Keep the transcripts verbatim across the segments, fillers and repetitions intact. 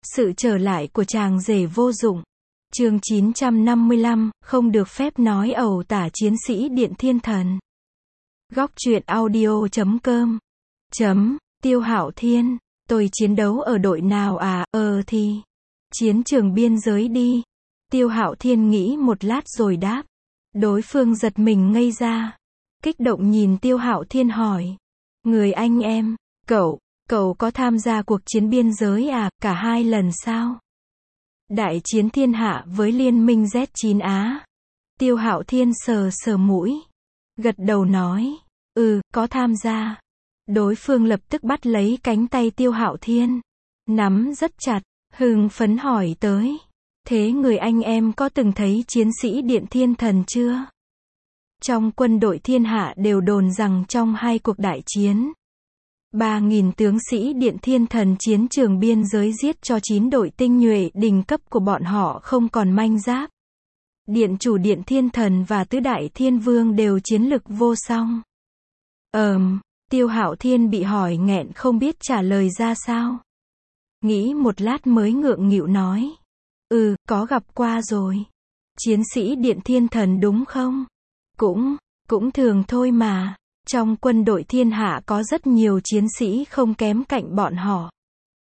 Sự trở lại của chàng rể vô dụng. Chương chín trăm năm mươi lăm, không được phép nói ẩu tả chiến sĩ Điện Thiên Thần. Góc truyện audio chấm com. Chấm, Tiêu Hạo Thiên, tôi chiến đấu ở đội nào à, ờ thì, chiến trường biên giới đi. Tiêu Hạo Thiên nghĩ một lát rồi đáp. Đối phương giật mình ngây ra. Kích động nhìn Tiêu Hạo Thiên hỏi. Người anh em, cậu, cậu có tham gia cuộc chiến biên giới à, cả hai lần sao? Đại chiến thiên hạ với liên minh Z chín Á. Tiêu Hạo Thiên sờ sờ mũi. Gật đầu nói. Ừ, có tham gia. Đối phương lập tức bắt lấy cánh tay Tiêu Hạo Thiên. Nắm rất chặt, hưng phấn hỏi tới. Thế người anh em có từng thấy chiến sĩ Điện Thiên Thần chưa? Trong quân đội thiên hạ đều đồn rằng trong hai cuộc đại chiến, ba nghìn tướng sĩ Điện Thiên Thần chiến trường biên giới giết cho chín đội tinh nhuệ đỉnh cấp của bọn họ không còn manh giáp. Điện chủ Điện Thiên Thần và tứ đại thiên vương đều chiến lực vô song. Ờm, Tiêu Hạo Thiên bị hỏi nghẹn không biết trả lời ra sao. Nghĩ một lát mới ngượng nghịu nói. Ừ, có gặp qua rồi. Chiến sĩ Điện Thiên Thần đúng không? Cũng, cũng thường thôi mà. Trong quân đội thiên hạ có rất nhiều chiến sĩ không kém cạnh bọn họ.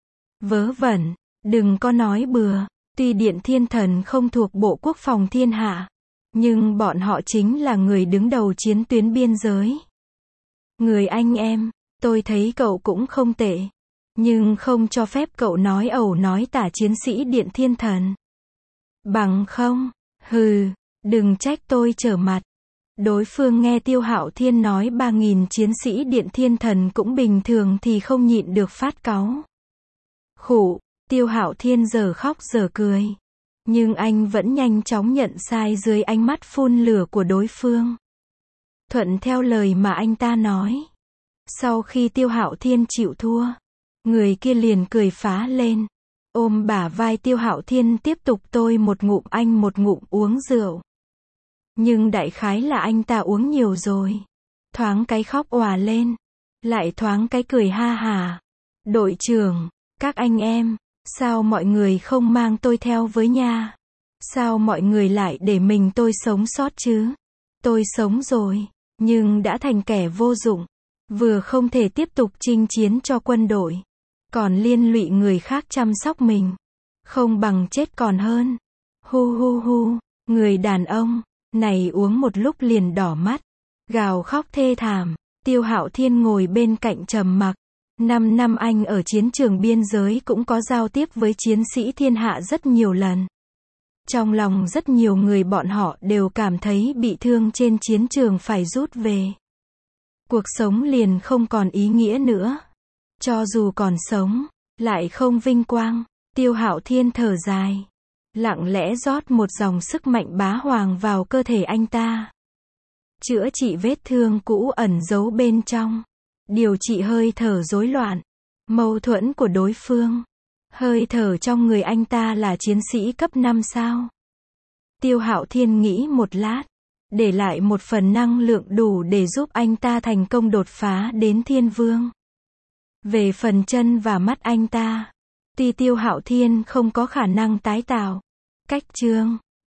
Vớ vẩn, đừng có nói bừa. Tuy Điện Thiên Thần không thuộc Bộ Quốc phòng thiên hạ, nhưng bọn họ chính là người đứng đầu chiến tuyến biên giới. Người anh em, tôi thấy cậu cũng không tệ. Nhưng không cho phép cậu nói ẩu nói tả chiến sĩ Điện Thiên Thần. Bằng không, hừ, đừng trách tôi trở mặt. Đối phương nghe Tiêu Hạo Thiên nói ba nghìn chiến sĩ Điện Thiên Thần cũng bình thường thì không nhịn được phát cáu. Khụ, Tiêu Hạo Thiên giờ khóc giờ cười. Nhưng anh vẫn nhanh chóng nhận sai dưới ánh mắt phun lửa của đối phương. Thuận theo lời mà anh ta nói. Sau khi Tiêu Hạo Thiên chịu thua, người kia liền cười phá lên. Ôm bả vai Tiêu Hạo Thiên tiếp tục tôi một ngụm anh một ngụm uống rượu. Nhưng đại khái là anh ta uống nhiều rồi. Thoáng cái khóc òa lên. Lại thoáng cái cười ha hà. Đội trưởng, các anh em, sao mọi người không mang tôi theo với nha? Sao mọi người lại để mình tôi sống sót chứ? Tôi sống rồi, nhưng đã thành kẻ vô dụng. Vừa không thể tiếp tục chinh chiến cho quân đội, còn liên lụy người khác chăm sóc mình. Không bằng chết còn hơn. Hu hu hu, người đàn ông này uống một lúc liền đỏ mắt, gào khóc thê thảm. Tiêu Hạo Thiên ngồi bên cạnh trầm mặc. Năm năm anh ở chiến trường biên giới cũng có giao tiếp với chiến sĩ thiên hạ rất nhiều lần. Trong lòng rất nhiều người bọn họ đều cảm thấy bị thương trên chiến trường phải rút về. Cuộc sống liền không còn ý nghĩa nữa. Cho dù còn sống, lại không vinh quang. Tiêu Hạo Thiên thở dài, lặng lẽ rót một dòng sức mạnh bá hoàng vào cơ thể anh ta. Chữa trị vết thương cũ ẩn giấu bên trong. Điều trị hơi thở rối loạn, mâu thuẫn của đối phương. Hơi thở trong người anh ta là chiến sĩ cấp năm sao? Tiêu Hạo Thiên nghĩ một lát, để lại một phần năng lượng đủ để giúp anh ta thành công đột phá đến thiên vương. Về phần chân và mắt anh ta, tuy Tiêu Hạo Thiên không có khả năng tái tạo, cách chương